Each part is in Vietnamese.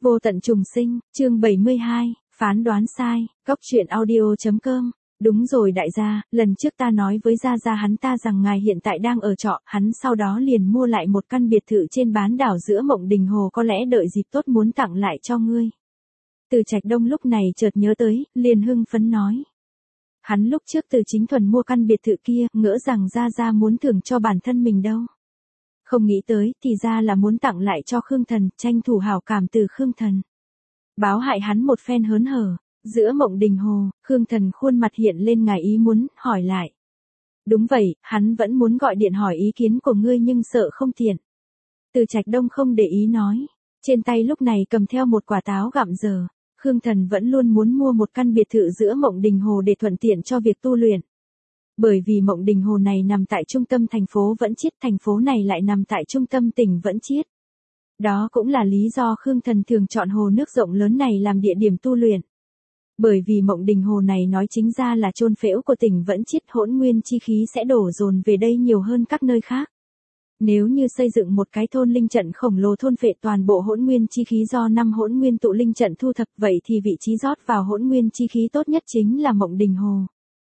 Vô tận trùng sinh, chương 72, phán đoán sai, góc truyện audio.com. Đúng rồi đại gia, lần trước ta nói với gia gia hắn ta rằng ngài hiện tại đang ở trọ, hắn sau đó liền mua lại một căn biệt thự trên bán đảo giữa Mộng Đình Hồ, có lẽ đợi dịp tốt muốn tặng lại cho ngươi. Từ Trạch Đông lúc này chợt nhớ tới, liền hưng phấn nói. Hắn lúc trước Từ Chính Thuần mua căn biệt thự kia, ngỡ rằng gia gia muốn thưởng cho bản thân mình đâu. Không nghĩ tới, thì ra là muốn tặng lại cho Khương Thần, tranh thủ hảo cảm từ Khương Thần. Báo hại hắn một phen hớn hở, giữa Mộng Đình Hồ, Khương Thần khuôn mặt hiện lên ngài ý muốn, hỏi lại. Đúng vậy, hắn vẫn muốn gọi điện hỏi ý kiến của ngươi nhưng sợ không tiện. Từ Trạch Đông không để ý nói, trên tay lúc này cầm theo một quả táo gặm dở, Khương Thần vẫn luôn muốn mua một căn biệt thự giữa Mộng Đình Hồ để thuận tiện cho việc tu luyện. Bởi vì Mộng Đình Hồ này nằm tại trung tâm thành phố Vẫn Chiết, thành phố này lại nằm tại trung tâm tỉnh Vẫn Chiết. Đó cũng là lý do Khương Thần thường chọn hồ nước rộng lớn này làm địa điểm tu luyện. Bởi vì Mộng Đình Hồ này nói chính ra là chôn phễu của tỉnh Vẫn Chiết, hỗn nguyên chi khí sẽ đổ dồn về đây nhiều hơn các nơi khác. Nếu như xây dựng một cái thôn linh trận khổng lồ thôn phệ toàn bộ hỗn nguyên chi khí do 5 hỗn nguyên tụ linh trận thu thập, vậy thì vị trí rót vào hỗn nguyên chi khí tốt nhất chính là Mộng Đình Hồ.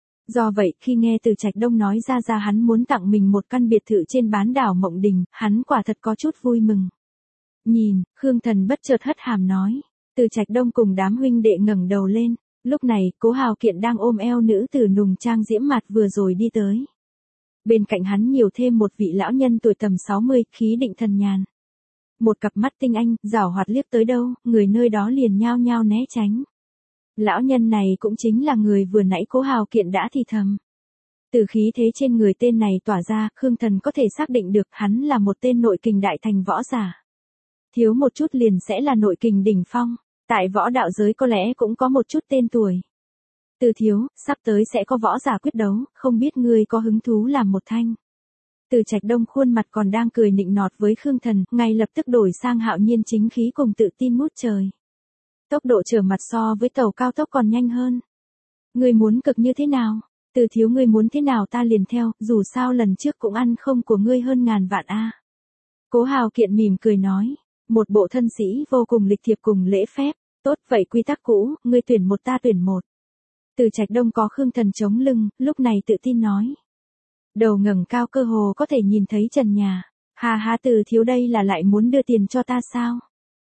Do vậy, khi nghe Từ Trạch Đông nói ra hắn muốn tặng mình một căn biệt thự trên bán đảo Mộng Đình, hắn quả thật có chút vui mừng. Nhìn, Khương Thần bất chợt hất hàm nói. Từ Trạch Đông cùng đám huynh đệ ngẩng đầu lên, lúc này, Cố Hào Kiện đang ôm eo nữ tử nùng trang diễm mặt vừa rồi đi tới. Bên cạnh hắn nhiều thêm một vị lão nhân tuổi tầm 60, khí định thần nhàn. Một cặp mắt tinh anh, giảo hoạt liếc tới đâu, người nơi đó liền nhao nhao né tránh. Lão nhân này cũng chính là người vừa nãy Cố Hào Kiện đã thì thầm. Từ khí thế trên người tên này tỏa ra, Khương Thần có thể xác định được hắn là một tên nội kình đại thành võ giả. Thiếu một chút liền sẽ là nội kình đỉnh phong, tại võ đạo giới có lẽ cũng có một chút tên tuổi. Từ thiếu, sắp tới sẽ có võ giả quyết đấu, không biết ngươi có hứng thú làm một thanh. Từ Trạch Đông khuôn mặt còn đang cười nịnh nọt với Khương Thần, ngay lập tức đổi sang hạo nhiên chính khí cùng tự tin ngút trời. Tốc độ trở mặt so với tàu cao tốc còn nhanh hơn. Ngươi muốn cực như thế nào? Từ thiếu ngươi muốn thế nào ta liền theo, dù sao lần trước cũng ăn không của ngươi hơn ngàn vạn a. Cố Hào Kiện mỉm cười nói, một bộ thân sĩ vô cùng lịch thiệp cùng lễ phép, tốt vậy quy tắc cũ, ngươi tuyển một ta tuyển một. Từ Trạch Đông có Khương Thần chống lưng, lúc này tự tin nói. Đầu ngẩng cao cơ hồ có thể nhìn thấy trần nhà, ha ha Từ thiếu đây là lại muốn đưa tiền cho ta sao?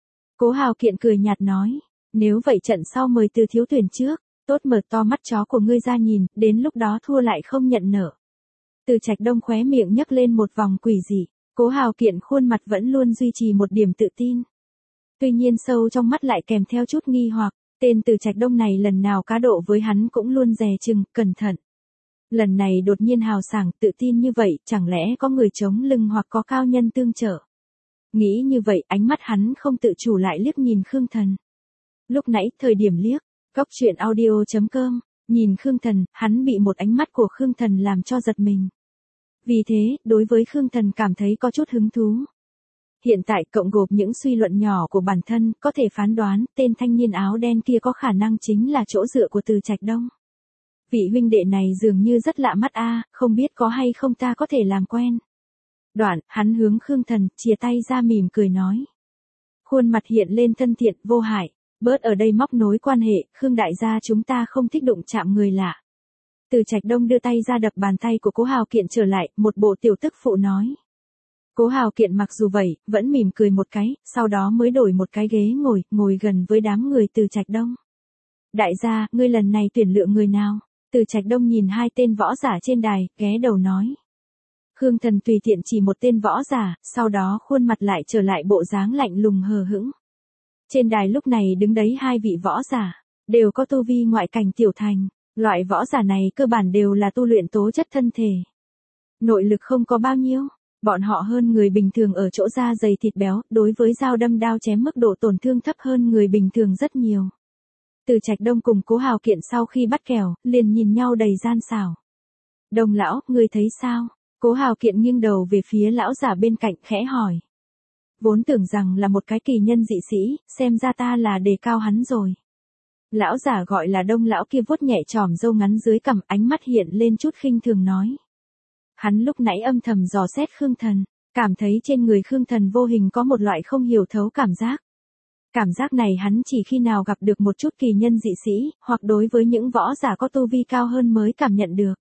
Cố Hào Kiện cười nhạt nói. Nếu vậy trận sau mời Từ thiếu tuyển trước, tốt mở to mắt chó của ngươi ra nhìn, đến lúc đó thua lại không nhận nợ. Từ Trạch Đông khóe miệng nhấc lên một vòng quỷ dị, Cố Hào Kiện khuôn mặt vẫn luôn duy trì một điểm tự tin. Tuy nhiên sâu trong mắt lại kèm theo chút nghi hoặc, tên Từ Trạch Đông này lần nào cá độ với hắn cũng luôn dè chừng, cẩn thận. Lần này đột nhiên hào sảng, tự tin như vậy, chẳng lẽ có người chống lưng hoặc có cao nhân tương trợ. Nghĩ như vậy, ánh mắt hắn không tự chủ lại liếc nhìn Khương Thần. Lúc nãy, thời điểm liếc, góc truyện audio.com, nhìn Khương Thần, hắn bị một ánh mắt của Khương Thần làm cho giật mình. Vì thế, đối với Khương Thần cảm thấy có chút hứng thú. Hiện tại cộng gộp những suy luận nhỏ của bản thân, có thể phán đoán, tên thanh niên áo đen kia có khả năng chính là chỗ dựa của Từ Trạch Đông. Vị huynh đệ này dường như rất lạ mắt a, không biết có hay không ta có thể làm quen. Đoạn, hắn hướng Khương Thần, chìa tay ra mỉm cười nói. Khuôn mặt hiện lên thân thiện, vô hại. Bớt ở đây móc nối quan hệ, Khương đại gia chúng ta không thích đụng chạm người lạ. Từ Trạch Đông đưa tay ra đập bàn tay của Cố Hào Kiện trở lại, một bộ tiểu tức phụ nói. Cố Hào Kiện mặc dù vậy, vẫn mỉm cười một cái, sau đó mới đổi một cái ghế ngồi gần với đám người Từ Trạch Đông. Đại gia, ngươi lần này tuyển lựa người nào? Từ Trạch Đông nhìn hai tên võ giả trên đài, ghé đầu nói. Khương Thần tùy tiện chỉ một tên võ giả, sau đó khuôn mặt lại trở lại bộ dáng lạnh lùng hờ hững. Trên đài lúc này đứng đấy hai vị võ giả, đều có tu vi ngoại cảnh tiểu thành, loại võ giả này cơ bản đều là tu luyện tố chất thân thể. Nội lực không có bao nhiêu, bọn họ hơn người bình thường ở chỗ da dày thịt béo, đối với dao đâm đao chém mức độ tổn thương thấp hơn người bình thường rất nhiều. Từ Trạch Đông cùng Cố Hào Kiện sau khi bắt kèo, liền nhìn nhau đầy gian xảo. Đông lão, ngươi thấy sao? Cố Hào Kiện nghiêng đầu về phía lão giả bên cạnh khẽ hỏi. Vốn tưởng rằng là một cái kỳ nhân dị sĩ, xem ra ta là đề cao hắn rồi. Lão giả gọi là Đông lão kia vuốt nhẹ chòm râu ngắn dưới cằm, ánh mắt hiện lên chút khinh thường nói. Hắn lúc nãy âm thầm dò xét Khương Thần, cảm thấy trên người Khương Thần vô hình có một loại không hiểu thấu cảm giác. Cảm giác này hắn chỉ khi nào gặp được một chút kỳ nhân dị sĩ, hoặc đối với những võ giả có tu vi cao hơn mới cảm nhận được.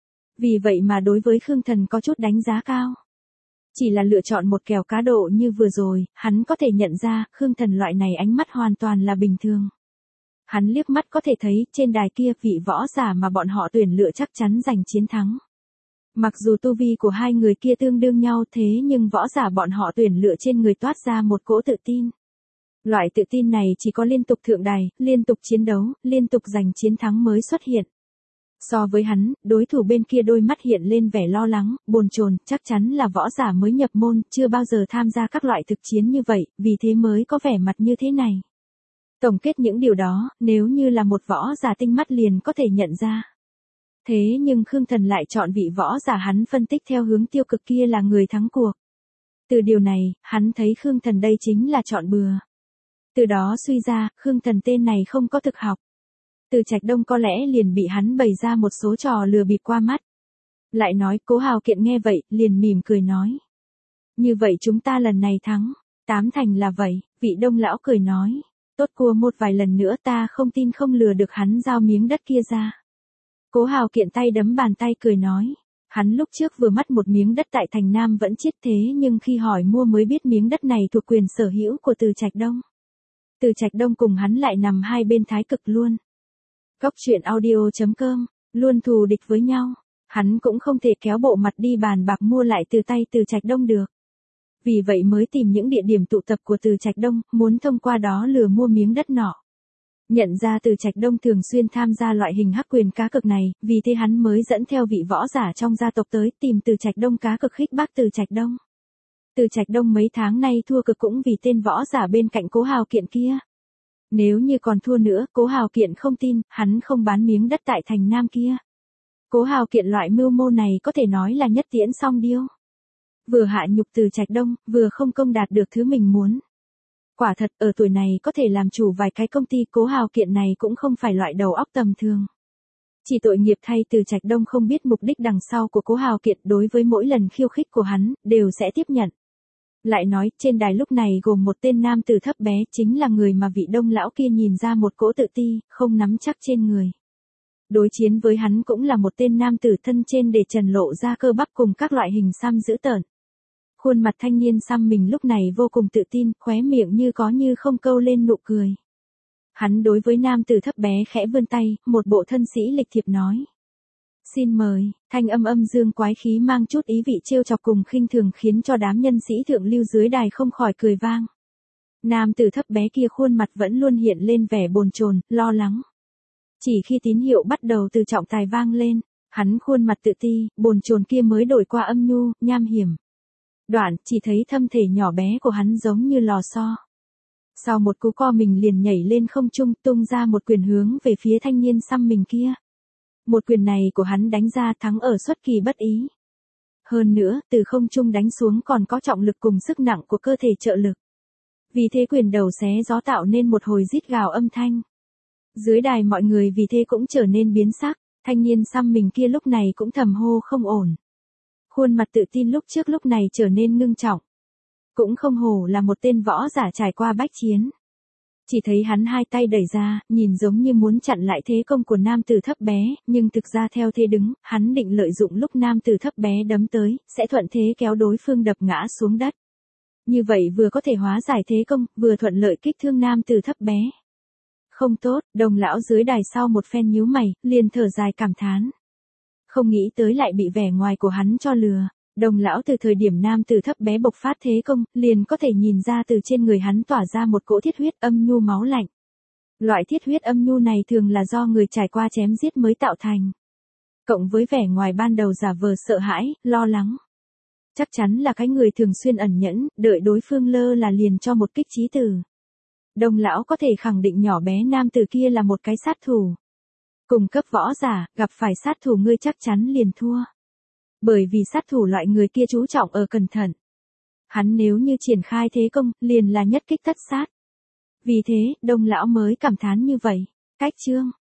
Vì vậy mà đối với Khương Thần có chút đánh giá cao. Chỉ là lựa chọn một kèo cá độ như vừa rồi, hắn có thể nhận ra, Khương Thần loại này ánh mắt hoàn toàn là bình thường. Hắn liếc mắt có thể thấy, trên đài kia, vị võ giả mà bọn họ tuyển lựa chắc chắn giành chiến thắng. Mặc dù tu vi của hai người kia tương đương nhau thế nhưng võ giả bọn họ tuyển lựa trên người toát ra một cỗ tự tin. Loại tự tin này chỉ có liên tục thượng đài, liên tục chiến đấu, liên tục giành chiến thắng mới xuất hiện. So với hắn, đối thủ bên kia đôi mắt hiện lên vẻ lo lắng, bồn chồn, chắc chắn là võ giả mới nhập môn, chưa bao giờ tham gia các loại thực chiến như vậy, vì thế mới có vẻ mặt như thế này. Tổng kết những điều đó, nếu như là một võ giả tinh mắt liền có thể nhận ra. Thế nhưng Khương Thần lại chọn vị võ giả hắn phân tích theo hướng tiêu cực kia là người thắng cuộc. Từ điều này, hắn thấy Khương Thần đây chính là chọn bừa. Từ đó suy ra, Khương Thần tên này không có thực học. Từ Trạch Đông có lẽ liền bị hắn bày ra một số trò lừa bịp qua mắt. Lại nói, Cố Hào Kiện nghe vậy, liền mỉm cười nói. Như vậy chúng ta lần này thắng, 8 thành là vậy, vị Đông lão cười nói. Tốt cua một vài lần nữa ta không tin không lừa được hắn giao miếng đất kia ra. Cố Hào Kiện tay đấm bàn tay cười nói. Hắn lúc trước vừa mất một miếng đất tại thành Nam vẫn chết thế nhưng khi hỏi mua mới biết miếng đất này thuộc quyền sở hữu của Từ Trạch Đông. Từ Trạch Đông cùng hắn lại nằm hai bên thái cực luôn. Góc truyện audio.com, luôn thù địch với nhau. Hắn cũng không thể kéo bộ mặt đi bàn bạc mua lại từ tay Từ Trạch Đông được. Vì vậy mới tìm những địa điểm tụ tập của Từ Trạch Đông, muốn thông qua đó lừa mua miếng đất nọ. Nhận ra Từ Trạch Đông thường xuyên tham gia loại hình hắc quyền cá cược này, vì thế hắn mới dẫn theo vị võ giả trong gia tộc tới tìm Từ Trạch Đông cá cược khích bác Từ Trạch Đông. Từ Trạch Đông mấy tháng nay thua cực cũng vì tên võ giả bên cạnh Cố Hào Kiện kia. Nếu như còn thua nữa, Cố Hào Kiện không tin, hắn không bán miếng đất tại thành Nam kia. Cố Hào Kiện loại mưu mô này có thể nói là nhất tiễn song điêu. Vừa hạ nhục Từ Trạch Đông, vừa không công đạt được thứ mình muốn. Quả thật, ở tuổi này có thể làm chủ vài cái công ty, Cố Hào Kiện này cũng không phải loại đầu óc tầm thường. Chỉ tội nghiệp thay Từ Trạch Đông không biết mục đích đằng sau của Cố Hào Kiện đối với mỗi lần khiêu khích của hắn, đều sẽ tiếp nhận. Lại nói, trên đài lúc này gồm một tên nam tử thấp bé chính là người mà vị Đông lão kia nhìn ra một cỗ tự ti, không nắm chắc trên người. Đối chiến với hắn cũng là một tên nam tử thân trên để trần lộ ra cơ bắp cùng các loại hình xăm dữ tợn. Khuôn mặt thanh niên xăm mình lúc này vô cùng tự tin, khóe miệng như có như không câu lên nụ cười. Hắn đối với nam tử thấp bé khẽ vươn tay, một bộ thân sĩ lịch thiệp nói. Xin mời, thanh âm âm dương quái khí mang chút ý vị trêu chọc cùng khinh thường khiến cho đám nhân sĩ thượng lưu dưới đài không khỏi cười vang. Nam tử thấp bé kia khuôn mặt vẫn luôn hiện lên vẻ bồn chồn, lo lắng. Chỉ khi tín hiệu bắt đầu từ trọng tài vang lên, hắn khuôn mặt tự ti, bồn chồn kia mới đổi qua âm nhu, nham hiểm. Đoạn, chỉ thấy thân thể nhỏ bé của hắn giống như lò xo. Sau một cú co mình liền nhảy lên không trung tung ra một quyền hướng về phía thanh niên xăm mình kia. Một quyền này của hắn đánh ra thắng ở xuất kỳ bất ý. Hơn nữa, từ không trung đánh xuống còn có trọng lực cùng sức nặng của cơ thể trợ lực. Vì thế quyền đầu xé gió tạo nên một hồi rít gào âm thanh. Dưới đài mọi người vì thế cũng trở nên biến sắc, thanh niên xăm mình kia lúc này cũng thầm hô không ổn. Khuôn mặt tự tin lúc trước lúc này trở nên ngưng trọng. Cũng không hổ là một tên võ giả trải qua bách chiến. Chỉ thấy hắn hai tay đẩy ra, nhìn giống như muốn chặn lại thế công của nam tử thấp bé, nhưng thực ra theo thế đứng, hắn định lợi dụng lúc nam tử thấp bé đấm tới, sẽ thuận thế kéo đối phương đập ngã xuống đất. Như vậy vừa có thể hóa giải thế công, vừa thuận lợi kích thương nam tử thấp bé. Không tốt, Đồng lão dưới đài sau một phen nhíu mày, liền thở dài cảm thán. Không nghĩ tới lại bị vẻ ngoài của hắn cho lừa. Đồng lão từ thời điểm nam tử thấp bé bộc phát thế công, liền có thể nhìn ra từ trên người hắn tỏa ra một cỗ thiết huyết âm nhu máu lạnh. Loại thiết huyết âm nhu này thường là do người trải qua chém giết mới tạo thành. Cộng với vẻ ngoài ban đầu giả vờ sợ hãi, lo lắng. Chắc chắn là cái người thường xuyên ẩn nhẫn, đợi đối phương lơ là liền cho một kích chí tử. Đồng lão có thể khẳng định nhỏ bé nam tử kia là một cái sát thủ. Cùng cấp võ giả, gặp phải sát thủ ngươi chắc chắn liền thua. Bởi vì sát thủ loại người kia chú trọng ở cẩn thận. Hắn nếu như triển khai thế công, liền là nhất kích tất sát. Vì thế, Đông lão mới cảm thán như vậy. Cách chương